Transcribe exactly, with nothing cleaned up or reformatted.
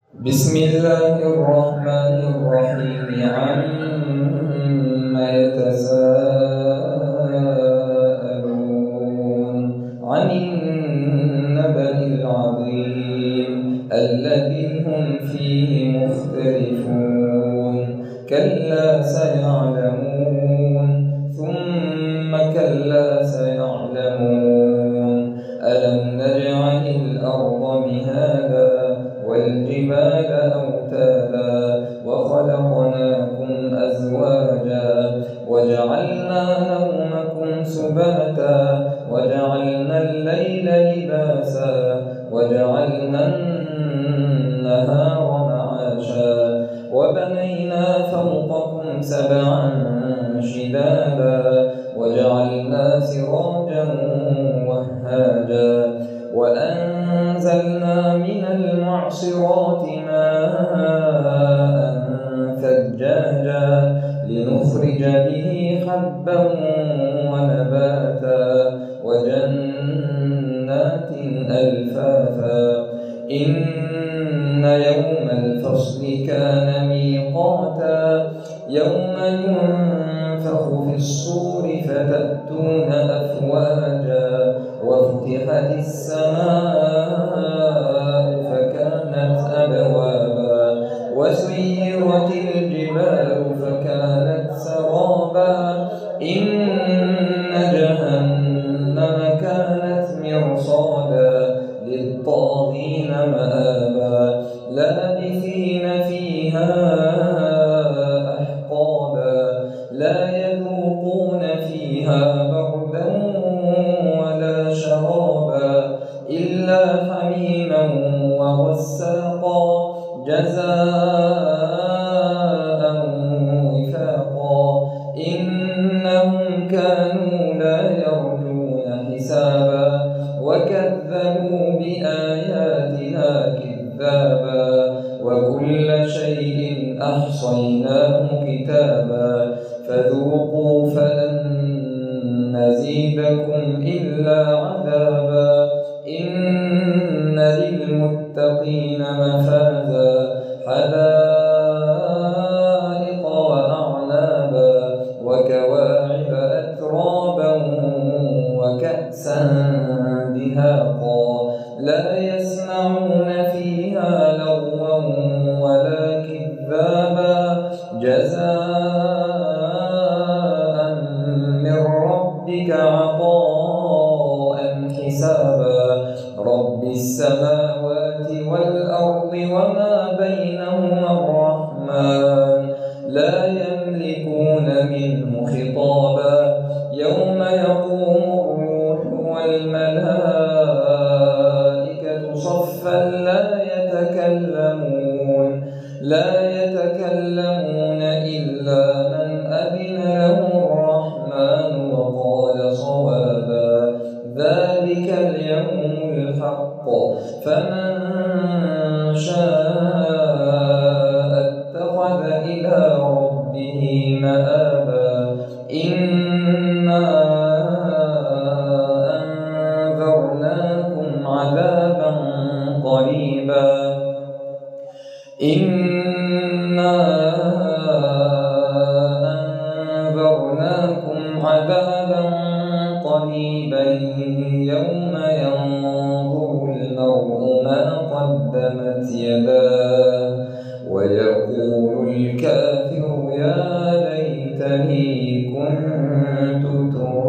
بسم الله الرحمن الرحيم عما يتساءلون عن النبأ العظيم الذي هم فيه مختلفون كلا سيعلمون ثم كلا سيعلمون ألم نجعل الأرض مهادا والجبال أوتادا وخلقناكم أزواجا وجعلنا نومكم سباتا وجعلنا الليل لباسا وجعلنا النهار معاشا وبنينا فوقكم سبعا شدادا وجعلنا سراجا وهاجا وأنزلنا من المعصرات ماء ثجاجا لنخرج به حبا ونباتا وجنات ألفافا إن يوم الفصل كان ميقاتا يوم ينفخ في الصور فتأتون أفواجا وفتحت السماء فكانت أبوابا وسيرت الجبال فكانت سرابا إن جهنم كانت مرصادا للطاغين مآبا لابثين فيها أحقابا لا يذوقون فيها بردا ولا شرابا إلا حميما وغساقا جزاء وفاقا إنهم كانوا لا يرجون حسابا وكذبوا بآياتنا كذابا وكل شيء أحصيناه كتابا فذوقوا فلن نزيدكم إلا عذابا إن للمتقين مفازا حدائق وأعنابا وكواعب أترابا وكأسا دهاقا لا يسمعون فيها لغوا ولا كذابا جزاء من ربك عطاء حسابا رب السماوات والأرض وما بينهما الرحمن لا يملكون منه خطابا يوم يقوم الروح والملائكة صفا لا يتكلمون لا يتكلمون إلا من أذن له الرحمن وقال صوابا ذلك اليوم الحق فمن شاء اتخذ إلى ربه مآبا إنا أنذرناكم عذابا قريبا إنا أنذرناكم عذابا قريبا يوم ينظر المرء ما قدمت يداه ويقول الكافر يا ليتني كنت ترابا.